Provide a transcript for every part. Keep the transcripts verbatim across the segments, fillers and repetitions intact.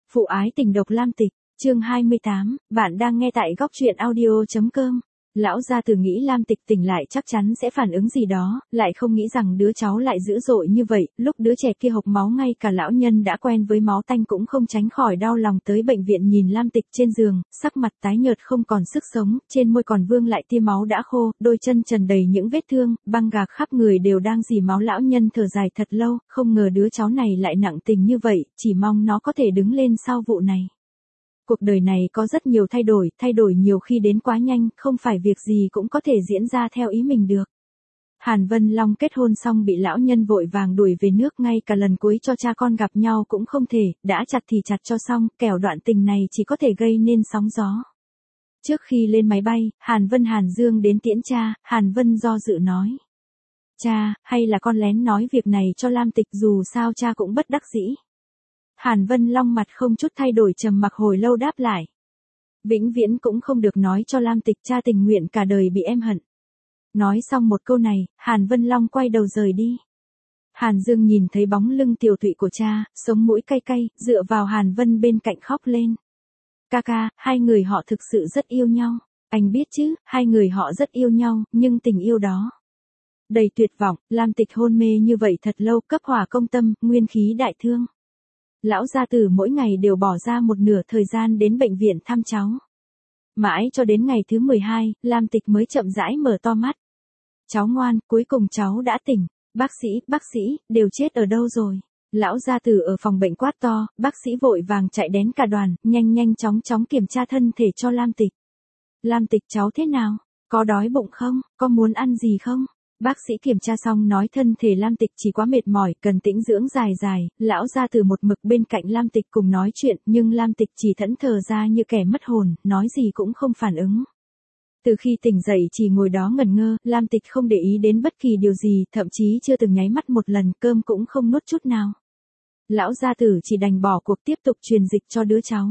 Phụ ái tình độc Lam Tịch, chương hai mươi tám, bạn đang nghe tại góc truyện audio.com. Lão gia tử nghĩ Lam Tịch tỉnh lại chắc chắn sẽ phản ứng gì đó, lại không nghĩ rằng đứa cháu lại dữ dội như vậy, lúc đứa trẻ kia hộc máu ngay cả lão nhân đã quen với máu tanh cũng không tránh khỏi đau lòng tới bệnh viện nhìn Lam Tịch trên giường, sắc mặt tái nhợt không còn sức sống, trên môi còn vương lại tia máu đã khô, đôi chân trần đầy những vết thương, băng gạc khắp người đều đang rỉ máu. Lão nhân thở dài thật lâu, không ngờ đứa cháu này lại nặng tình như vậy, chỉ mong nó có thể đứng lên sau vụ này. Cuộc đời này có rất nhiều thay đổi, thay đổi nhiều khi đến quá nhanh, không phải việc gì cũng có thể diễn ra theo ý mình được. Hàn Vân Long kết hôn xong bị lão nhân vội vàng đuổi về nước, ngay cả lần cuối cho cha con gặp nhau cũng không thể, đã chặt thì chặt cho xong, kẻo đoạn tình này chỉ có thể gây nên sóng gió. Trước khi lên máy bay, Hàn Vân Hàn Dương đến tiễn cha, Hàn Vân do dự nói. Cha, hay là con lén nói việc này cho Lam Tịch, dù sao cha cũng bất đắc dĩ. Hàn Vân Long mặt không chút thay đổi trầm mặc hồi lâu đáp lại. Vĩnh viễn cũng không được nói cho Lam Tịch, cha tình nguyện cả đời bị em hận. Nói xong một câu này, Hàn Vân Long quay đầu rời đi. Hàn Dương nhìn thấy bóng lưng tiều tụy của cha, sống mũi cay cay, dựa vào Hàn Vân bên cạnh khóc lên. Ca ca, hai người họ thực sự rất yêu nhau. Anh biết chứ, hai người họ rất yêu nhau, nhưng tình yêu đó. Đầy tuyệt vọng, Lam Tịch hôn mê như vậy thật lâu, cấp hỏa công tâm, nguyên khí đại thương. Lão gia tử mỗi ngày đều bỏ ra một nửa thời gian đến bệnh viện thăm cháu. Mãi cho đến ngày thứ mười hai, Lam Tịch mới chậm rãi mở to mắt. Cháu ngoan, cuối cùng cháu đã tỉnh. Bác sĩ, bác sĩ, đều chết ở đâu rồi? Lão gia tử ở phòng bệnh quát to, bác sĩ vội vàng chạy đến cả đoàn, nhanh nhanh chóng chóng kiểm tra thân thể cho Lam Tịch. Lam Tịch cháu thế nào? Có đói bụng không? Có muốn ăn gì không? Bác sĩ kiểm tra xong nói thân thể Lam Tịch chỉ quá mệt mỏi, cần tĩnh dưỡng dài dài, lão gia tử một mực bên cạnh Lam Tịch cùng nói chuyện, nhưng Lam Tịch chỉ thẫn thờ ra như kẻ mất hồn, nói gì cũng không phản ứng. Từ khi tỉnh dậy chỉ ngồi đó ngẩn ngơ, Lam Tịch không để ý đến bất kỳ điều gì, thậm chí chưa từng nháy mắt một lần, cơm cũng không nuốt chút nào. Lão gia tử chỉ đành bỏ cuộc tiếp tục truyền dịch cho đứa cháu.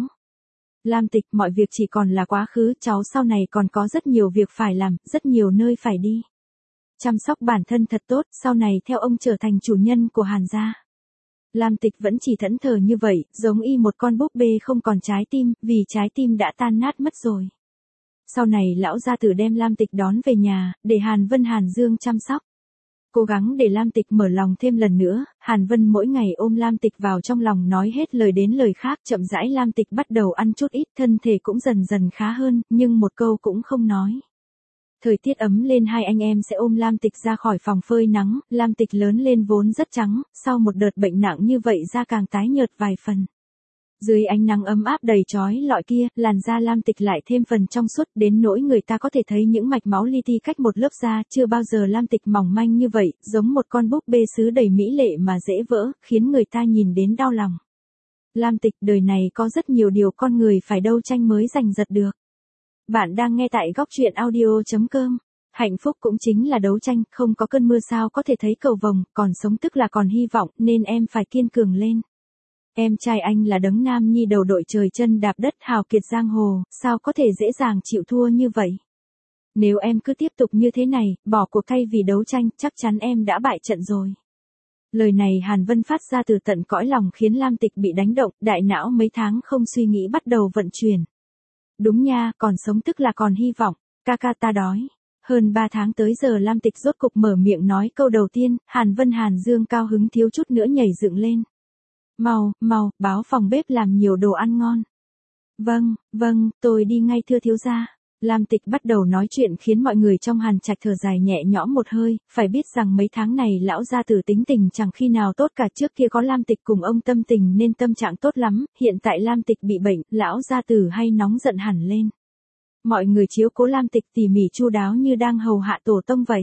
Lam Tịch, mọi việc chỉ còn là quá khứ, cháu sau này còn có rất nhiều việc phải làm, rất nhiều nơi phải đi. Chăm sóc bản thân thật tốt, sau này theo ông trở thành chủ nhân của Hàn gia. Lam Tịch vẫn chỉ thẫn thờ như vậy, giống y một con búp bê không còn trái tim, vì trái tim đã tan nát mất rồi. Sau này lão gia tử đem Lam Tịch đón về nhà, để Hàn Vân Hàn Dương chăm sóc. Cố gắng để Lam Tịch mở lòng thêm lần nữa, Hàn Vân mỗi ngày ôm Lam Tịch vào trong lòng nói hết lời đến lời khác, chậm rãi Lam Tịch bắt đầu ăn chút ít, thân thể cũng dần dần khá hơn, nhưng một câu cũng không nói. Thời tiết ấm lên, hai anh em sẽ ôm Lam Tịch ra khỏi phòng phơi nắng, Lam Tịch lớn lên vốn rất trắng, sau một đợt bệnh nặng như vậy da càng tái nhợt vài phần. Dưới ánh nắng ấm áp đầy chói lọi kia, làn da Lam Tịch lại thêm phần trong suốt đến nỗi người ta có thể thấy những mạch máu li ti cách một lớp da, chưa bao giờ Lam Tịch mỏng manh như vậy, giống một con búp bê sứ đầy mỹ lệ mà dễ vỡ, khiến người ta nhìn đến đau lòng. Lam Tịch, đời này có rất nhiều điều con người phải đấu tranh mới giành giật được. Bạn đang nghe tại góc truyện audio.com. Hạnh phúc cũng chính là đấu tranh, không có cơn mưa sao có thể thấy cầu vồng, còn sống tức là còn hy vọng, nên em phải kiên cường lên. Em trai anh là đấng nam nhi đầu đội trời chân đạp đất, hào kiệt giang hồ, sao có thể dễ dàng chịu thua như vậy? Nếu em cứ tiếp tục như thế này, bỏ cuộc thay vì đấu tranh, chắc chắn em đã bại trận rồi. Lời này Hàn Vân phát ra từ tận cõi lòng khiến Lam Tịch bị đánh động, đại não mấy tháng không suy nghĩ bắt đầu vận chuyển. Đúng nha, còn sống tức là còn hy vọng, ca ca ta đói. Hơn ba tháng tới giờ Lam Tịch rốt cục mở miệng nói câu đầu tiên, Hàn Vân Hàn Dương cao hứng thiếu chút nữa nhảy dựng lên. Mau, mau, báo phòng bếp làm nhiều đồ ăn ngon. Vâng, vâng, tôi đi ngay thưa thiếu gia. Lam Tịch bắt đầu nói chuyện khiến mọi người trong Hàn Trạch thở dài nhẹ nhõm một hơi, phải biết rằng mấy tháng này lão gia tử tính tình chẳng khi nào tốt cả, trước kia có Lam Tịch cùng ông tâm tình nên tâm trạng tốt lắm, hiện tại Lam Tịch bị bệnh, lão gia tử hay nóng giận hẳn lên. Mọi người chiếu cố Lam Tịch tỉ mỉ chu đáo như đang hầu hạ tổ tông vậy.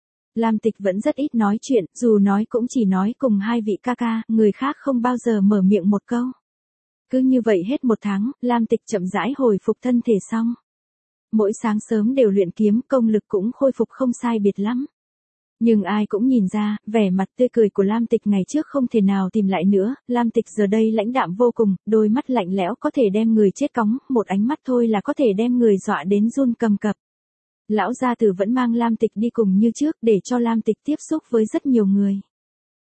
Lam Tịch vẫn rất ít nói chuyện, dù nói cũng chỉ nói cùng hai vị ca ca, người khác không bao giờ mở miệng một câu. Cứ như vậy hết một tháng, Lam Tịch chậm rãi hồi phục thân thể xong. Mỗi sáng sớm đều luyện kiếm, công lực cũng khôi phục không sai biệt lắm. Nhưng ai cũng nhìn ra, vẻ mặt tươi cười của Lam Tịch ngày trước không thể nào tìm lại nữa, Lam Tịch giờ đây lãnh đạm vô cùng, đôi mắt lạnh lẽo có thể đem người chết cóng, một ánh mắt thôi là có thể đem người dọa đến run cầm cập. Lão gia tử vẫn mang Lam Tịch đi cùng như trước để cho Lam Tịch tiếp xúc với rất nhiều người.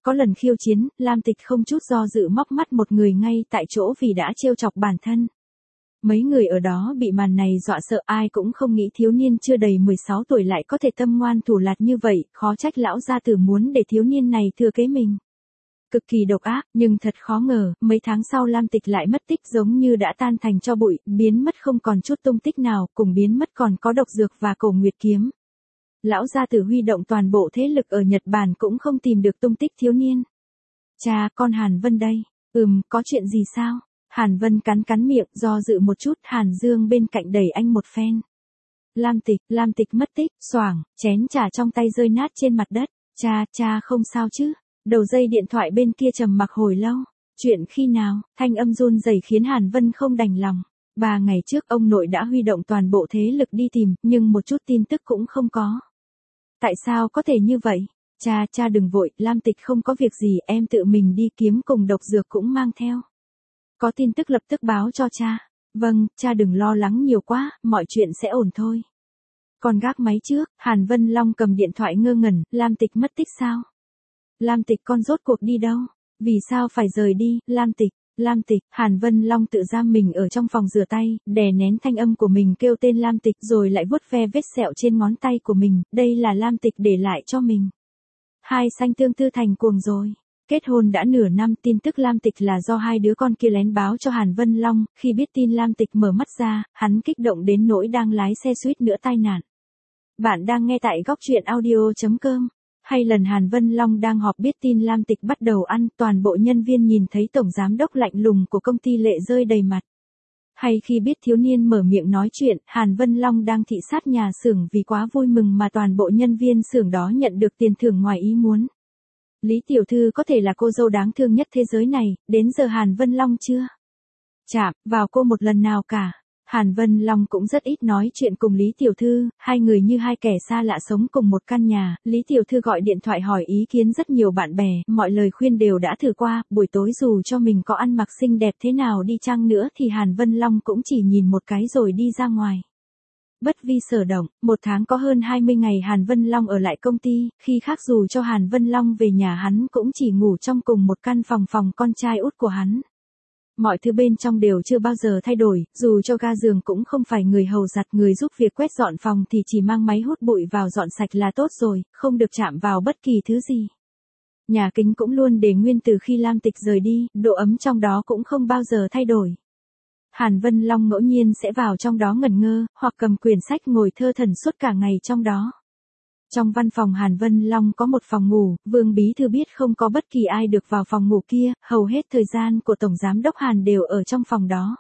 Có lần khiêu chiến, Lam Tịch không chút do dự móc mắt một người ngay tại chỗ vì đã trêu chọc bản thân. Mấy người ở đó bị màn này dọa sợ, ai cũng không nghĩ thiếu niên chưa đầy mười sáu tuổi lại có thể tâm ngoan thủ lạt như vậy, khó trách lão gia tử muốn để thiếu niên này thừa kế mình. Cực kỳ độc ác, nhưng thật khó ngờ, mấy tháng sau Lam Tịch lại mất tích giống như đã tan thành tro bụi, biến mất không còn chút tung tích nào, cùng biến mất còn có độc dược và cổ nguyệt kiếm. Lão gia tử huy động toàn bộ thế lực ở Nhật Bản cũng không tìm được tung tích thiếu niên. Cha, con Hàn Vân đây. Ừm, có chuyện gì sao? Hàn Vân cắn cắn miệng, do dự một chút, Hàn Dương bên cạnh đẩy anh một phen. Lam Tịch, Lam Tịch mất tích, xoảng, chén trà trong tay rơi nát trên mặt đất. Cha, cha không sao chứ? Đầu dây điện thoại bên kia trầm mặc hồi lâu. Chuyện khi nào? Thanh âm run rẩy khiến Hàn Vân không đành lòng. Ba ngày trước ông nội đã huy động toàn bộ thế lực đi tìm, nhưng một chút tin tức cũng không có. Tại sao có thể như vậy? Cha, cha đừng vội, Lam Tịch không có việc gì, em tự mình đi kiếm cùng độc dược cũng mang theo. Có tin tức lập tức báo cho cha. Vâng, cha đừng lo lắng nhiều quá, mọi chuyện sẽ ổn thôi. Còn gác máy trước, Hàn Vân Long cầm điện thoại ngơ ngẩn, Lam Tịch mất tích sao? Lam Tịch con rốt cuộc đi đâu? Vì sao phải rời đi, Lam Tịch? Lam Tịch, Hàn Vân Long tự giam mình ở trong phòng rửa tay, đè nén thanh âm của mình kêu tên Lam Tịch rồi lại vuốt ve vết sẹo trên ngón tay của mình, đây là Lam Tịch để lại cho mình. Hai xanh tương tư thành cuồng rồi. Kết hôn đã nửa năm, tin tức Lam Tịch là do hai đứa con kia lén báo cho Hàn Vân Long, khi biết tin Lam Tịch mở mắt ra, hắn kích động đến nỗi đang lái xe suýt nữa tai nạn. Bạn đang nghe tại góc truyện audio chấm com. Hay lần Hàn Vân Long đang họp biết tin Lam Tịch bắt đầu ăn, toàn bộ nhân viên nhìn thấy tổng giám đốc lạnh lùng của công ty lệ rơi đầy mặt. Hay khi biết thiếu niên mở miệng nói chuyện, Hàn Vân Long đang thị sát nhà xưởng vì quá vui mừng mà toàn bộ nhân viên xưởng đó nhận được tiền thưởng ngoài ý muốn. Lý tiểu thư có thể là cô dâu đáng thương nhất thế giới này, đến giờ Hàn Vân Long chưa chạm vào cô một lần nào cả. Hàn Vân Long cũng rất ít nói chuyện cùng Lý tiểu thư, hai người như hai kẻ xa lạ sống cùng một căn nhà. Lý tiểu thư gọi điện thoại hỏi ý kiến rất nhiều bạn bè, mọi lời khuyên đều đã thử qua, buổi tối dù cho mình có ăn mặc xinh đẹp thế nào đi chăng nữa thì Hàn Vân Long cũng chỉ nhìn một cái rồi đi ra ngoài. Bất vi sở động, một tháng có hơn hai mươi ngày Hàn Vân Long ở lại công ty, khi khác dù cho Hàn Vân Long về nhà hắn cũng chỉ ngủ trong cùng một căn phòng phòng con trai út của hắn. Mọi thứ bên trong đều chưa bao giờ thay đổi, dù cho ga giường cũng không phải người hầu giặt, người giúp việc quét dọn phòng thì chỉ mang máy hút bụi vào dọn sạch là tốt rồi, không được chạm vào bất kỳ thứ gì. Nhà kính cũng luôn để nguyên từ khi Lam Tịch rời đi, độ ấm trong đó cũng không bao giờ thay đổi. Hàn Vân Long ngẫu nhiên sẽ vào trong đó ngẩn ngơ, hoặc cầm quyển sách ngồi thơ thẩn suốt cả ngày trong đó. Trong văn phòng Hàn Vân Long có một phòng ngủ, Vương Bí Thư biết không có bất kỳ ai được vào phòng ngủ kia, hầu hết thời gian của Tổng Giám đốc Hàn đều ở trong phòng đó.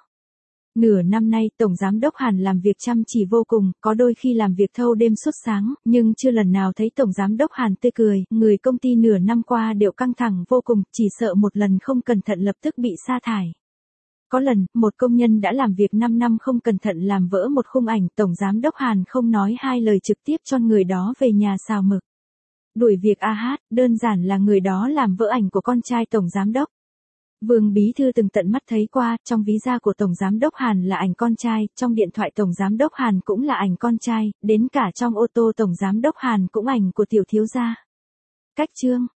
Nửa năm nay, Tổng Giám đốc Hàn làm việc chăm chỉ vô cùng, có đôi khi làm việc thâu đêm suốt sáng, nhưng chưa lần nào thấy Tổng Giám đốc Hàn tươi cười, người công ty nửa năm qua đều căng thẳng vô cùng, chỉ sợ một lần không cẩn thận lập tức bị sa thải. Có lần, một công nhân đã làm việc năm năm không cẩn thận làm vỡ một khung ảnh, Tổng Giám đốc Hàn không nói hai lời trực tiếp cho người đó về nhà xào mực. Đuổi việc a hát, đơn giản là người đó làm vỡ ảnh của con trai Tổng Giám đốc. Vương Bí Thư từng tận mắt thấy qua, trong ví da của Tổng Giám đốc Hàn là ảnh con trai, trong điện thoại Tổng Giám đốc Hàn cũng là ảnh con trai, đến cả trong ô tô Tổng Giám đốc Hàn cũng ảnh của tiểu thiếu gia. Cách chương